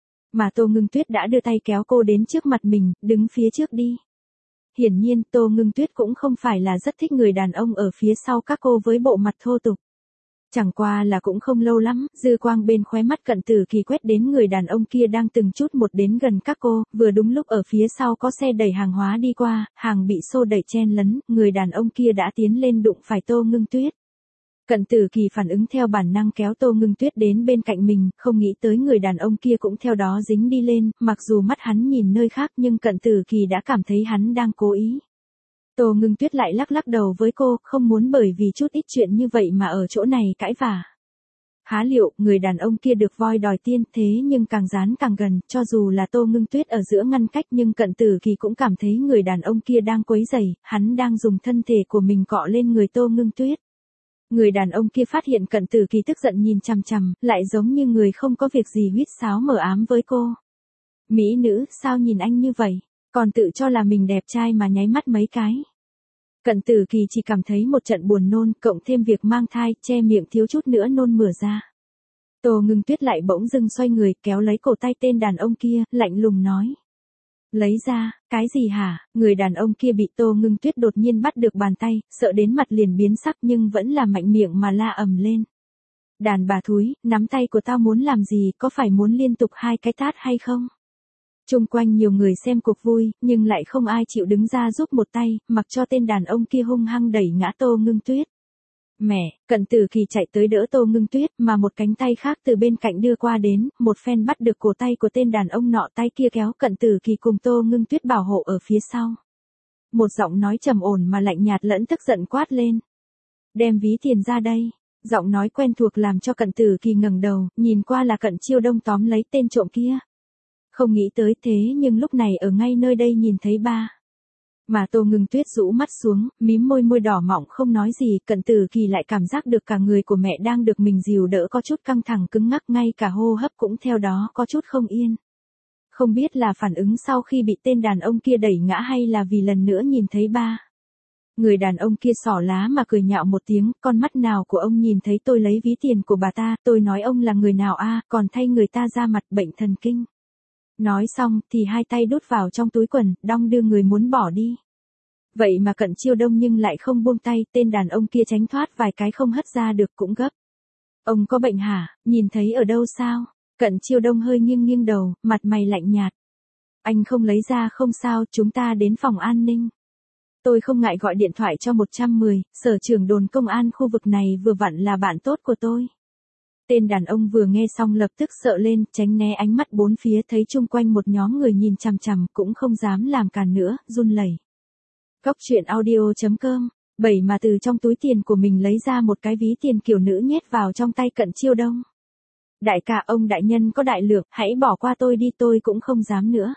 Mà Tô Ngưng Tuyết đã đưa tay kéo cô đến trước mặt mình, đứng phía trước đi. Hiển nhiên Tô Ngưng Tuyết cũng không phải là rất thích người đàn ông ở phía sau các cô với bộ mặt thô tục. Chẳng qua là cũng không lâu lắm, dư quang bên khóe mắt Cận Tử Kỳ quét đến người đàn ông kia đang từng chút một đến gần các cô, vừa đúng lúc ở phía sau có xe đẩy hàng hóa đi qua, hàng bị xô đẩy chen lấn, người đàn ông kia đã tiến lên đụng phải Tô Ngưng Tuyết. Cận Tử Kỳ phản ứng theo bản năng kéo Tô Ngưng Tuyết đến bên cạnh mình, không nghĩ tới người đàn ông kia cũng theo đó dính đi lên, mặc dù mắt hắn nhìn nơi khác nhưng Cận Tử Kỳ đã cảm thấy hắn đang cố ý. Tô Ngưng Tuyết lại lắc lắc đầu với cô, không muốn bởi vì chút ít chuyện như vậy mà ở chỗ này cãi vả. Há liệu, người đàn ông kia được voi đòi tiên, thế nhưng càng dán càng gần, cho dù là Tô Ngưng Tuyết ở giữa ngăn cách nhưng Cận Tử Kỳ cũng cảm thấy người đàn ông kia đang quấy rầy, hắn đang dùng thân thể của mình cọ lên người Tô Ngưng Tuyết. Người đàn ông kia phát hiện Cận Tử Kỳ tức giận nhìn chằm chằm, lại giống như người không có việc gì huýt sáo mờ ám với cô. Mỹ nữ, sao nhìn anh như vậy? Còn tự cho là mình đẹp trai mà nháy mắt mấy cái. Cận Tử Kỳ chỉ cảm thấy một trận buồn nôn, cộng thêm việc mang thai, che miệng thiếu chút nữa nôn mửa ra. Tô Ngưng Tuyết lại bỗng dưng xoay người, kéo lấy cổ tay tên đàn ông kia, lạnh lùng nói. Lấy ra, cái gì hả? Người đàn ông kia bị Tô Ngưng Tuyết đột nhiên bắt được bàn tay, sợ đến mặt liền biến sắc nhưng vẫn là mạnh miệng mà la ầm lên. Đàn bà thúi, nắm tay của tao muốn làm gì, có phải muốn liên tục hai cái tát hay không? Chung quanh nhiều người xem cuộc vui, nhưng lại không ai chịu đứng ra giúp một tay, mặc cho tên đàn ông kia hung hăng đẩy ngã Tô Ngưng Tuyết. Mẹ, Cận Tử Kỳ chạy tới đỡ Tô Ngưng Tuyết, mà một cánh tay khác từ bên cạnh đưa qua đến, một phen bắt được cổ tay của tên đàn ông nọ, tay kia kéo Cận Tử Kỳ cùng Tô Ngưng Tuyết bảo hộ ở phía sau. Một giọng nói trầm ổn mà lạnh nhạt lẫn tức giận quát lên. Đem ví tiền ra đây. Giọng nói quen thuộc làm cho Cận Tử Kỳ ngẩng đầu, nhìn qua là Cận Chiêu Đông tóm lấy tên trộm kia. Không nghĩ tới thế nhưng lúc này ở ngay nơi đây nhìn thấy ba. Mà Tô Ngưng Tuyết rũ mắt xuống, mím môi môi đỏ mọng không nói gì, Cận Tử Kỳ lại cảm giác được cả người của mẹ đang được mình dìu đỡ có chút căng thẳng cứng ngắc, ngay cả hô hấp cũng theo đó có chút không yên. Không biết là phản ứng sau khi bị tên đàn ông kia đẩy ngã hay là vì lần nữa nhìn thấy ba. Người đàn ông kia xỏ lá mà cười nhạo một tiếng, con mắt nào của ông nhìn thấy tôi lấy ví tiền của bà ta, tôi nói ông là người nào a, còn thay người ta ra mặt bệnh thần kinh. Nói xong thì hai tay đút vào trong túi quần, đong đưa người muốn bỏ đi. Vậy mà Cận Chiêu Đông nhưng lại không buông tay, tên đàn ông kia tránh thoát vài cái không hất ra được cũng gấp. Ông có bệnh hả, nhìn thấy ở đâu sao? Cận Chiêu Đông hơi nghiêng nghiêng đầu, mặt mày lạnh nhạt. Anh không lấy ra không sao, chúng ta đến phòng an ninh. Tôi không ngại gọi điện thoại cho một trăm mười, sở trưởng đồn công an khu vực này vừa vặn là bạn tốt của tôi. Tên đàn ông vừa nghe xong lập tức sợ lên, tránh né ánh mắt bốn phía, thấy chung quanh một nhóm người nhìn chằm chằm cũng không dám làm càn nữa, run lẩy. Cóc truyện audio chấm com, bảy mà từ trong túi tiền của mình lấy ra một cái ví tiền kiểu nữ nhét vào trong tay Cận Chiêu Đông. Đại ca, ông đại nhân có đại lượng, hãy bỏ qua tôi đi, tôi cũng không dám nữa.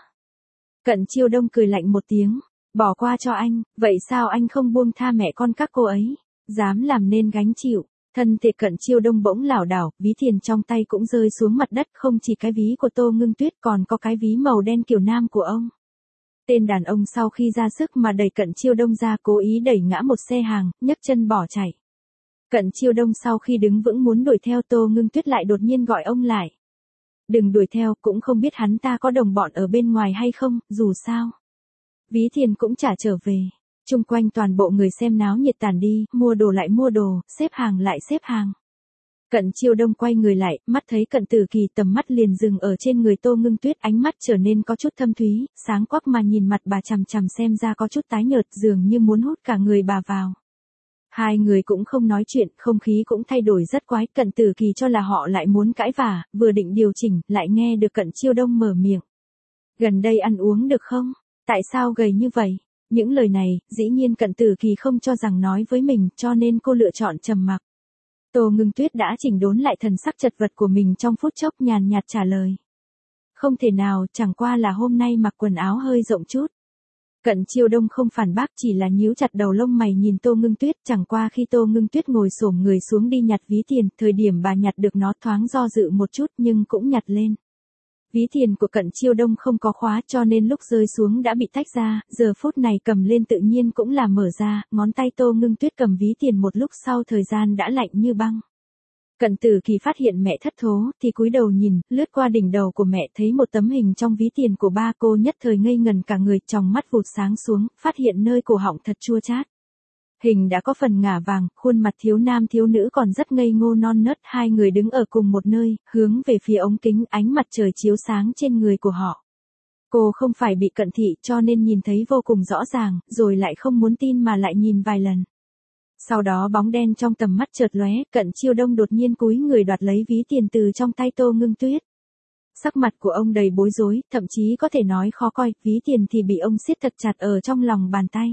Cận Chiêu Đông cười lạnh một tiếng, bỏ qua cho anh, vậy sao anh không buông tha mẹ con các cô ấy, dám làm nên gánh chịu. Thân thể Cận Chiêu Đông bỗng lảo đảo, ví tiền trong tay cũng rơi xuống mặt đất, không chỉ cái ví của Tô Ngưng Tuyết còn có cái ví màu đen kiểu nam của ông. Tên đàn ông sau khi ra sức mà đẩy Cận Chiêu Đông ra, cố ý đẩy ngã một xe hàng, nhấc chân bỏ chạy. Cận Chiêu Đông sau khi đứng vững muốn đuổi theo Tô Ngưng Tuyết lại đột nhiên gọi ông lại. Đừng đuổi theo, cũng không biết hắn ta có đồng bọn ở bên ngoài hay không, dù sao. Ví tiền cũng trả trở về. Chung quanh toàn bộ người xem náo nhiệt tản đi, mua đồ lại mua đồ, xếp hàng lại xếp hàng. Cận Chiêu Đông quay người lại, mắt thấy Cận Tử Kỳ, tầm mắt liền dừng ở trên người Tô Ngưng Tuyết, ánh mắt trở nên có chút thâm thúy, sáng quắc mà nhìn mặt bà chằm chằm xem ra có chút tái nhợt, dường như muốn hút cả người bà vào. Hai người cũng không nói chuyện, không khí cũng thay đổi rất quái, Cận Tử Kỳ cho là họ lại muốn cãi vả, vừa định điều chỉnh, lại nghe được Cận Chiêu Đông mở miệng. Gần đây ăn uống được không? Tại sao gầy như vậy? Những lời này, dĩ nhiên Cận Tử Kỳ không cho rằng nói với mình, cho nên cô lựa chọn trầm mặc. Tô Ngưng Tuyết đã chỉnh đốn lại thần sắc chật vật của mình trong phút chốc, nhàn nhạt trả lời. Không thể nào, chẳng qua là hôm nay mặc quần áo hơi rộng chút. Cận Chiêu Đông không phản bác, chỉ là nhíu chặt đầu lông mày nhìn Tô Ngưng Tuyết, chẳng qua khi Tô Ngưng Tuyết ngồi xổm người xuống đi nhặt ví tiền, thời điểm bà nhặt được nó thoáng do dự một chút nhưng cũng nhặt lên. Ví tiền của Cận Chiêu Đông không có khóa cho nên lúc rơi xuống đã bị tách ra, giờ phút này cầm lên tự nhiên cũng là mở ra, ngón tay Tô Ngưng Tuyết cầm ví tiền một lúc sau thời gian đã lạnh như băng. Cận Tử Kỳ phát hiện mẹ thất thố thì cúi đầu nhìn, lướt qua đỉnh đầu của mẹ thấy một tấm hình trong ví tiền của ba cô, nhất thời ngây ngần cả người, tròng mắt vụt sáng xuống, phát hiện nơi cổ họng thật chua chát. Hình đã có phần ngả vàng, khuôn mặt thiếu nam thiếu nữ còn rất ngây ngô non nớt, hai người đứng ở cùng một nơi, hướng về phía ống kính, ánh mặt trời chiếu sáng trên người của họ. Cô không phải bị cận thị cho nên nhìn thấy vô cùng rõ ràng, rồi lại không muốn tin mà lại nhìn vài lần. Sau đó bóng đen trong tầm mắt chợt lóe, Cận Chiêu Đông đột nhiên cúi người đoạt lấy ví tiền từ trong tay Tô Ngưng Tuyết. Sắc mặt của ông đầy bối rối, thậm chí có thể nói khó coi, ví tiền thì bị ông siết thật chặt ở trong lòng bàn tay.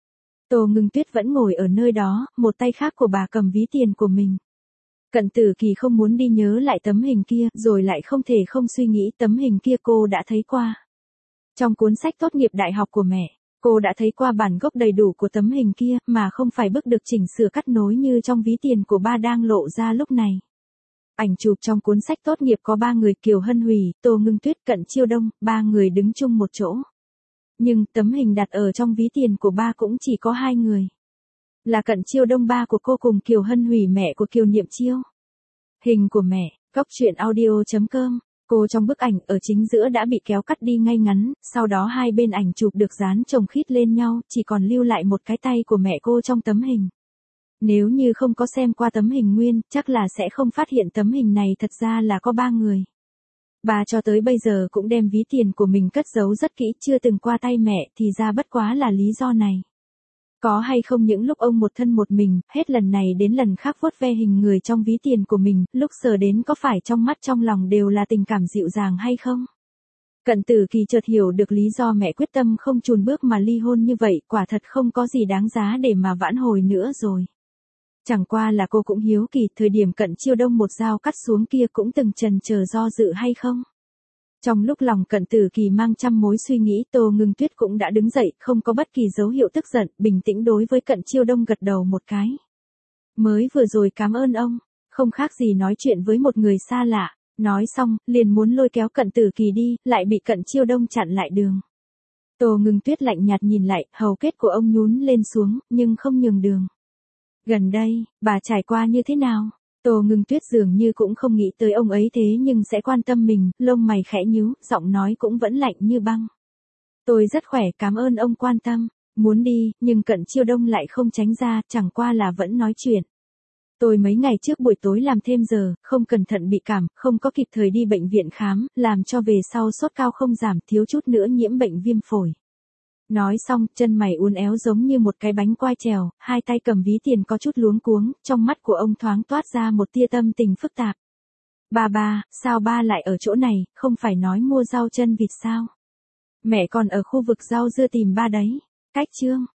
Tô Ngưng Tuyết vẫn ngồi ở nơi đó, một tay khác của bà cầm ví tiền của mình. Cận Tử Kỳ không muốn đi nhớ lại tấm hình kia, rồi lại không thể không suy nghĩ tấm hình kia cô đã thấy qua. Trong cuốn sách tốt nghiệp đại học của mẹ, cô đã thấy qua bản gốc đầy đủ của tấm hình kia, mà không phải bức được chỉnh sửa cắt nối như trong ví tiền của ba đang lộ ra lúc này. Ảnh chụp trong cuốn sách tốt nghiệp có ba người, Kiều Hân Hủy, Tô Ngưng Tuyết, Cận Chiêu Đông, ba người đứng chung một chỗ. Nhưng tấm hình đặt ở trong ví tiền của ba cũng chỉ có hai người. Là Cận Chiêu Đông ba của cô cùng Kiều Hân Hủy mẹ của Kiều Niệm Chiêu. Hình của mẹ, cóc truyện audio chấm com. Cô trong bức ảnh ở chính giữa đã bị kéo cắt đi ngay ngắn, sau đó hai bên ảnh chụp được dán chồng khít lên nhau, chỉ còn lưu lại một cái tay của mẹ cô trong tấm hình. Nếu như không có xem qua tấm hình nguyên, chắc là sẽ không phát hiện tấm hình này thật ra là có ba người. Bà cho tới bây giờ cũng đem ví tiền của mình cất giấu rất kỹ, chưa từng qua tay mẹ, thì ra bất quá là lý do này. Có hay không những lúc ông một thân một mình, hết lần này đến lần khác vuốt ve hình người trong ví tiền của mình, lúc sờ đến có phải trong mắt trong lòng đều là tình cảm dịu dàng hay không? Cận Tử Kỳ chợt hiểu được lý do mẹ quyết tâm không chùn bước mà ly hôn như vậy, quả thật không có gì đáng giá để mà vãn hồi nữa rồi. Chẳng qua là cô cũng hiếu kỳ, thời điểm Cận Chiêu Đông một dao cắt xuống kia cũng từng chần chờ do dự hay không? Trong lúc lòng Cận Tử Kỳ mang trăm mối suy nghĩ, Tô Ngưng Tuyết cũng đã đứng dậy, không có bất kỳ dấu hiệu tức giận, bình tĩnh đối với Cận Chiêu Đông gật đầu một cái. Mới vừa rồi cảm ơn ông, không khác gì nói chuyện với một người xa lạ, nói xong, liền muốn lôi kéo Cận Tử Kỳ đi, lại bị Cận Chiêu Đông chặn lại đường. Tô Ngưng Tuyết lạnh nhạt nhìn lại, hầu kết của ông nhún lên xuống, nhưng không nhường đường. Gần đây, bà trải qua như thế nào? Tô Ngưng Tuyết dường như cũng không nghĩ tới ông ấy thế nhưng sẽ quan tâm mình, lông mày khẽ nhíu, giọng nói cũng vẫn lạnh như băng. Tôi rất khỏe, cảm ơn ông quan tâm. Muốn đi, nhưng Cận Chiêu Đông lại không tránh ra, chẳng qua là vẫn nói chuyện. Tôi mấy ngày trước buổi tối làm thêm giờ, không cẩn thận bị cảm, không có kịp thời đi bệnh viện khám, làm cho về sau sốt cao không giảm, thiếu chút nữa nhiễm bệnh viêm phổi. Nói xong, chân mày uốn éo giống như một cái bánh quai trèo, hai tay cầm ví tiền có chút luống cuống, trong mắt của ông thoáng toát ra một tia tâm tình phức tạp. Ba ba, sao ba lại ở chỗ này, không phải nói mua rau chân vịt sao? Mẹ còn ở khu vực rau dưa tìm ba đấy. Cách chương.